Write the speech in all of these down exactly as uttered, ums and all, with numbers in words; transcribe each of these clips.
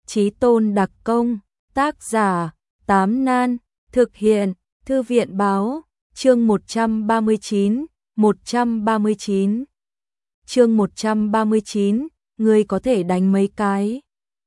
Chí tôn đặc công, tác giả, Tám Nan, thực hiện, Thư viện báo, chương một trăm ba mươi chín, một trăm ba mươi chín. Chương một trăm ba mươi chín, ngươi có thể đánh mấy cái.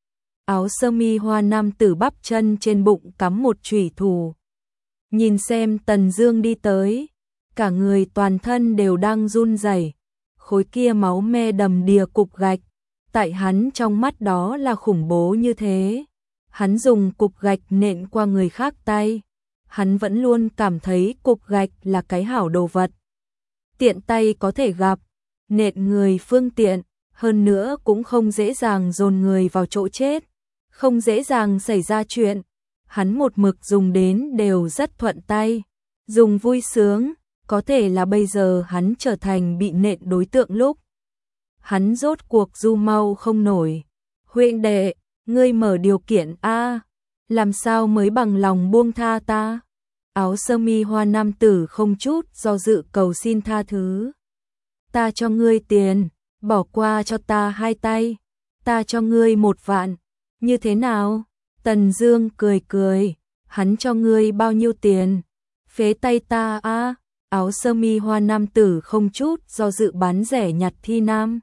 Áo sơ mi hoa nam tử bắp chân trên bụng cắm một chủy thủ. Nhìn xem Tần Dương đi tới, cả người toàn thân đều đang run rẩy. Khối kia máu me đầm đìa cục gạch, tại hắn trong mắt đó là khủng bố như thế. Hắn dùng cục gạch nện qua người khác tay, hắn vẫn luôn cảm thấy cục gạch là cái hảo đồ vật. Tiện tay có thể gặp, nện người phương tiện, hơn nữa cũng không dễ dàng dồn người vào chỗ chết, không dễ dàng xảy ra chuyện. Hắn một mực dùng đến đều rất thuận tay, dùng vui sướng, có thể là bây giờ hắn trở thành bị nện đối tượng lúc. Hắn rốt cuộc du mau không nổi. Huynh đệ, ngươi mở điều kiện a, làm sao mới bằng lòng buông tha ta? Áo sơ mi hoa nam tử không chút do dự cầu xin tha thứ. Ta cho ngươi tiền, bỏ qua cho ta hai tay, ta cho ngươi một vạn, như thế nào? Tần Dương cười cười, hắn cho ngươi bao nhiêu tiền? Phế tay ta a. Áo sơ mi hoa nam tử không chút do dự bán rẻ nhặt thi nam.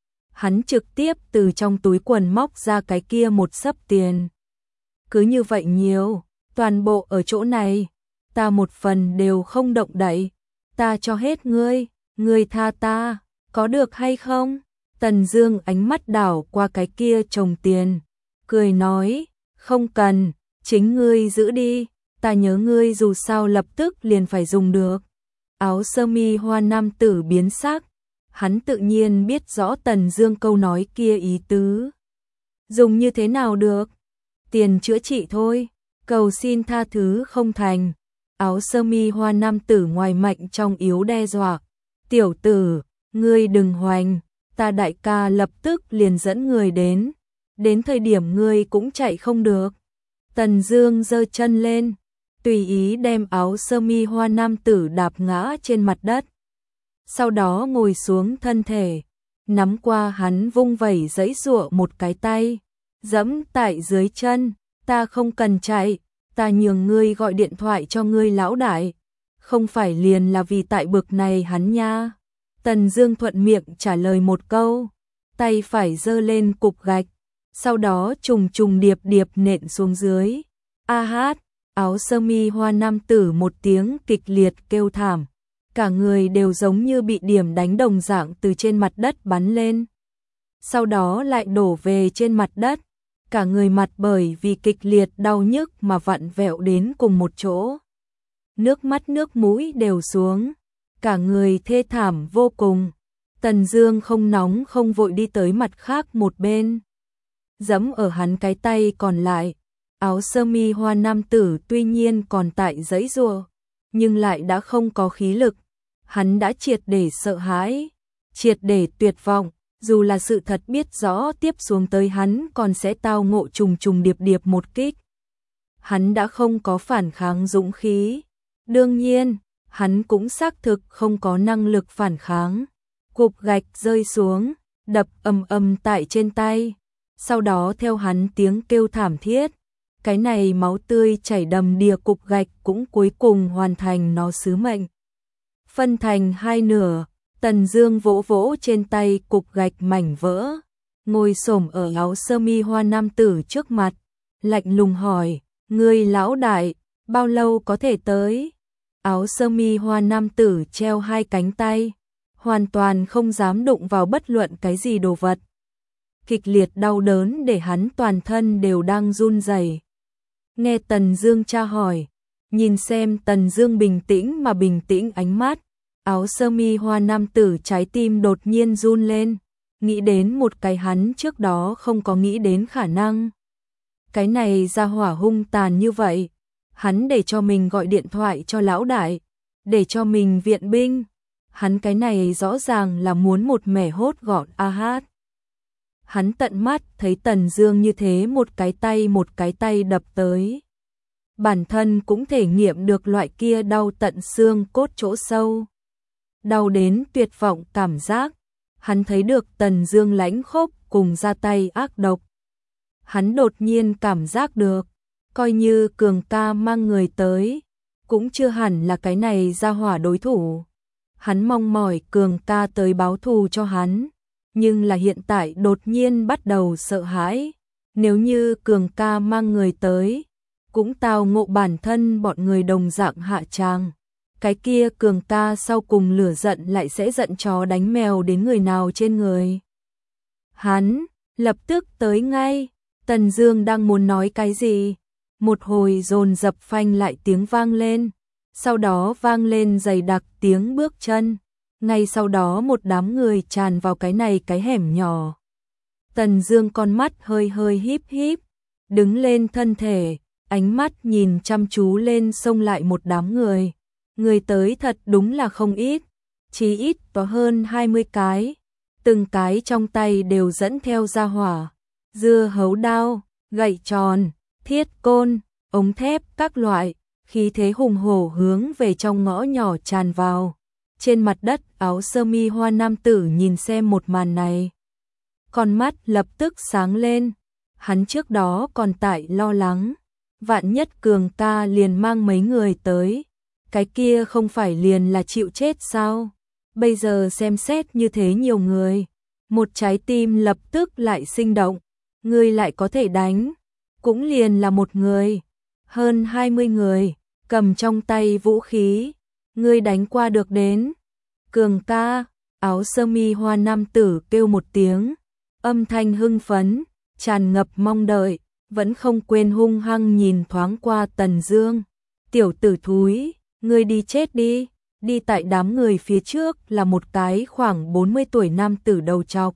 Hắn trực tiếp từ trong túi quần móc ra cái kia một xấp tiền. Cứ như vậy nhiều, toàn bộ ở chỗ này, ta một phần đều không động đậy, ta cho hết ngươi, ngươi tha ta, có được hay không? Tần Dương ánh mắt đảo qua cái kia chồng tiền, cười nói, không cần, chính ngươi giữ đi, ta nhớ ngươi dù sao lập tức liền phải dùng được. Áo sơ mi hoa nam tử biến sắc, hắn tự nhiên biết rõ Tần Dương câu nói kia ý tứ. Dùng như thế nào được? Tiền chữa trị thôi, cầu xin tha thứ không thành. Áo sơ mi hoa nam tử ngoài mạnh trong yếu đe dọa. Tiểu tử, ngươi đừng hoành, ta đại ca lập tức liền dẫn người đến. Đến thời điểm ngươi cũng chạy không được. Tần Dương giơ chân lên, tùy ý đem áo sơ mi hoa nam tử đạp ngã trên mặt đất. Sau đó ngồi xuống thân thể, nắm qua hắn vung vẩy giãy giụa một cái tay, giẫm tại dưới chân, ta không cần chạy, ta nhường ngươi gọi điện thoại cho ngươi lão đại, không phải liền là vì tại bực này hắn nha. Tần Dương thuận miệng trả lời một câu, tay phải giơ lên cục gạch, sau đó trùng trùng điệp điệp nện xuống dưới. A hát, áo sơ mi hoa nam tử một tiếng kịch liệt kêu thảm, cả người đều giống như bị điểm đánh đồng dạng từ trên mặt đất bắn lên. Sau đó lại đổ về trên mặt đất, cả người mặt bởi vì kịch liệt đau nhức mà vặn vẹo đến cùng một chỗ. Nước mắt nước mũi đều xuống, cả người thê thảm vô cùng. Tần Dương không nóng không vội đi tới mặt khác một bên, giẫm ở hắn cái tay còn lại. Áo sơ mi hoa nam tử tuy nhiên còn tại giãy giụa, nhưng lại đã không có khí lực. Hắn đã triệt để sợ hãi, triệt để tuyệt vọng, dù là sự thật biết rõ tiếp xuống tới hắn còn sẽ tao ngộ trùng trùng điệp điệp một kích. Hắn đã không có phản kháng dũng khí. Đương nhiên, hắn cũng xác thực không có năng lực phản kháng. Cục gạch rơi xuống, đập ầm ầm tại trên tay. Sau đó theo hắn tiếng kêu thảm thiết, cái này máu tươi chảy đầm đìa cục gạch cũng cuối cùng hoàn thành nó sứ mệnh. Phân thành hai nửa, Tần Dương vỗ vỗ trên tay cục gạch mảnh vỡ, ngồi xổm ở áo sơ mi hoa nam tử trước mặt, lạnh lùng hỏi, ngươi lão đại, bao lâu có thể tới? Áo sơ mi hoa nam tử treo hai cánh tay, hoàn toàn không dám đụng vào bất luận cái gì đồ vật. Kịch liệt đau đớn để hắn toàn thân đều đang run rẩy. Nghe Tần Dương tra hỏi, nhìn xem Tần Dương bình tĩnh mà bình tĩnh ánh mắt, áo sơ mi hoa nam tử trái tim đột nhiên run lên, nghĩ đến một cái hắn trước đó không có nghĩ đến khả năng. Cái này ra hỏa hung tàn như vậy, hắn để cho mình gọi điện thoại cho lão đại, để cho mình viện binh, hắn cái này rõ ràng là muốn một mẻ hốt gọn a hát. Hắn tận mắt thấy Tần Dương như thế một cái tay một cái tay đập tới. Bản thân cũng thể nghiệm được loại kia đau tận xương cốt chỗ sâu. Đau đến tuyệt vọng cảm giác. Hắn thấy được Tần Dương lãnh khốc cùng ra tay ác độc. Hắn đột nhiên cảm giác được, coi như Cường ca mang người tới, cũng chưa hẳn là cái này ra hỏa đối thủ. Hắn mong mỏi Cường ca tới báo thù cho hắn, nhưng là hiện tại đột nhiên bắt đầu sợ hãi. Nếu như Cường ca mang người tới, cũng tao ngộ bản thân bọn người đồng dạng hạ tràng. Cái kia Cường ca sau cùng lửa giận lại sẽ giận chó đánh mèo đến người nào trên người. Hắn, lập tức tới ngay. Tần Dương đang muốn nói cái gì, một hồi dồn dập phanh lại tiếng vang lên, sau đó vang lên dày đặc tiếng bước chân, ngay sau đó một đám người tràn vào cái này cái hẻm nhỏ. Tần Dương con mắt hơi hơi híp híp, đứng lên thân thể, ánh mắt nhìn chăm chú lên xông lại một đám người. Người tới thật đúng là không ít, chí ít có hơn hai mươi cái, từng cái trong tay đều dẫn theo gia hỏa, dưa hấu đao, gậy tròn, thiết côn, ống thép các loại, khí thế hùng hổ hướng về trong ngõ nhỏ tràn vào. Trên mặt đất áo sơ mi hoa nam tử nhìn xem một màn này, con mắt lập tức sáng lên. Hắn trước đó còn tại lo lắng, vạn nhất Cường ca liền mang mấy người tới, cái kia không phải liền là chịu chết sao? Bây giờ xem xét như thế nhiều người, một trái tim lập tức lại sinh động. Ngươi lại có thể đánh, cũng liền là một người, hơn hai mươi người, cầm trong tay vũ khí, ngươi đánh qua được đến. Cường ca, áo sơ mi hoa nam tử kêu một tiếng, âm thanh hưng phấn, tràn ngập mong đợi, vẫn không quên hung hăng nhìn thoáng qua Tần Dương. Tiểu tử thúi, ngươi đi chết đi. Đi tại đám người phía trước là một cái khoảng bốn mươi tuổi nam tử đầu trọc,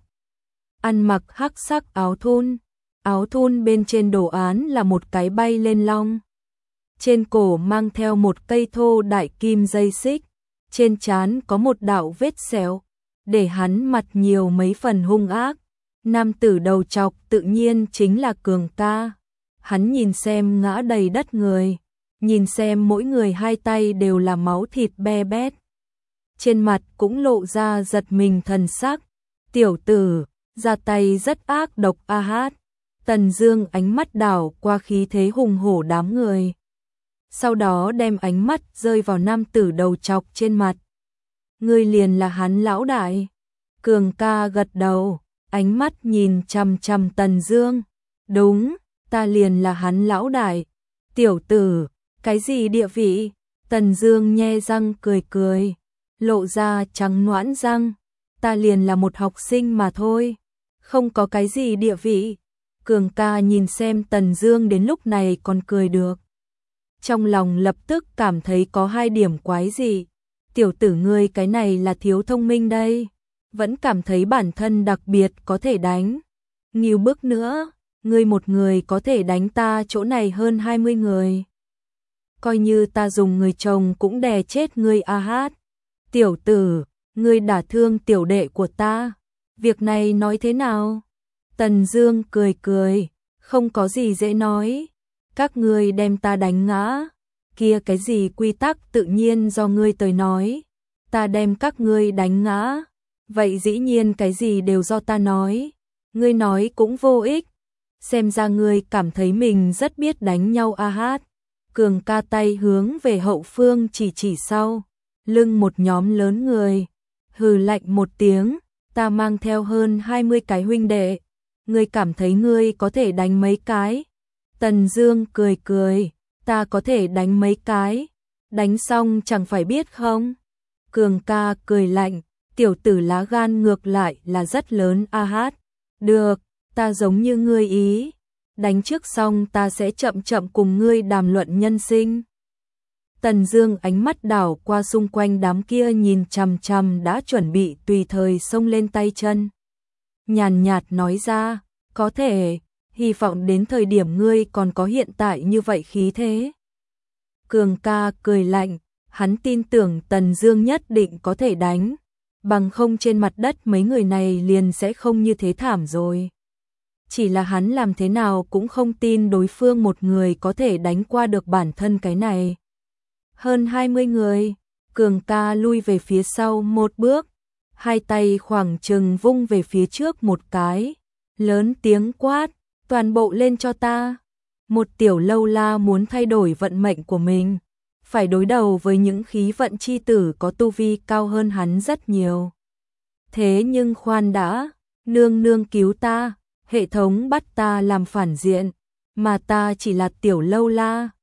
ăn mặc hắc sắc áo thun, áo thun bên trên đồ án là một cái bay lên long. Trên cổ mang theo một cây thô đại kim dây xích, trên trán có một đạo vết sẹo, để hắn mặt nhiều mấy phần hung ác. Nam tử đầu trọc tự nhiên chính là Cường ca. Hắn nhìn xem ngã đầy đất người, nhìn xem mỗi người hai tay đều là máu thịt be bét, trên mặt cũng lộ ra giật mình thần sắc. Tiểu tử, ra tay rất ác độc a hát. Tần Dương ánh mắt đảo qua khí thế hùng hổ đám người, sau đó đem ánh mắt rơi vào nam tử đầu trọc trên mặt. Ngươi liền là hắn lão đại? Cường ca gật đầu, ánh mắt nhìn chằm chằm Tần Dương. Đúng, ta liền là hắn lão đại. Tiểu tử, cái gì địa vị? Tần Dương nhe răng cười cười, lộ ra trắng nõn răng. Ta liền là một học sinh mà thôi, không có cái gì địa vị. Cường ca nhìn xem Tần Dương đến lúc này còn cười được, trong lòng lập tức cảm thấy có hai điểm quái dị. Tiểu tử ngươi cái này là thiếu thông minh đây, vẫn cảm thấy bản thân đặc biệt có thể đánh. Nghêu bức nữa, ngươi một người có thể đánh ta chỗ này hơn hai mươi người. Coi như ta dùng người chồng cũng đè chết ngươi a hát. Tiểu tử, ngươi đả thương tiểu đệ của ta, việc này nói thế nào? Tần Dương cười cười, không có gì dễ nói. Các ngươi đem ta đánh ngã, kia cái gì quy tắc tự nhiên do ngươi tới nói. Ta đem các ngươi đánh ngã, vậy dĩ nhiên cái gì đều do ta nói. Ngươi nói cũng vô ích, xem ra ngươi cảm thấy mình rất biết đánh nhau a hát. Cường ca tay hướng về hậu phương chỉ chỉ sau lưng một nhóm lớn người, hừ lạnh một tiếng, ta mang theo hơn hai mươi cái huynh đệ, ngươi cảm thấy ngươi có thể đánh mấy cái? Tần Dương cười cười, ta có thể đánh mấy cái, đánh xong chẳng phải biết không? Cường ca cười lạnh, tiểu tử lá gan ngược lại là rất lớn a hát. Được, ta giống như ngươi ý, đánh trước xong ta sẽ chậm chậm cùng ngươi đàm luận nhân sinh. Tần Dương ánh mắt đảo qua xung quanh đám kia nhìn chằm chằm đã chuẩn bị tùy thời xông lên tay chân. Nhàn nhạt nói ra, có thể, hy vọng đến thời điểm ngươi còn có hiện tại như vậy khí thế. Cường ca cười lạnh, hắn tin tưởng Tần Dương nhất định có thể đánh, bằng không trên mặt đất mấy người này liền sẽ không như thế thảm rồi. Chỉ là hắn làm thế nào cũng không tin đối phương một người có thể đánh qua được bản thân cái này. Hơn hai mươi người, Cường ca lui về phía sau một bước, hai tay khoảng chừng vung về phía trước một cái, lớn tiếng quát, toàn bộ lên cho ta. Một tiểu lâu la muốn thay đổi vận mệnh của mình, phải đối đầu với những khí vận chi tử có tu vi cao hơn hắn rất nhiều. Thế nhưng khoan đã, nương nương cứu ta, hệ thống bắt ta làm phản diện, mà ta chỉ là tiểu lâu la,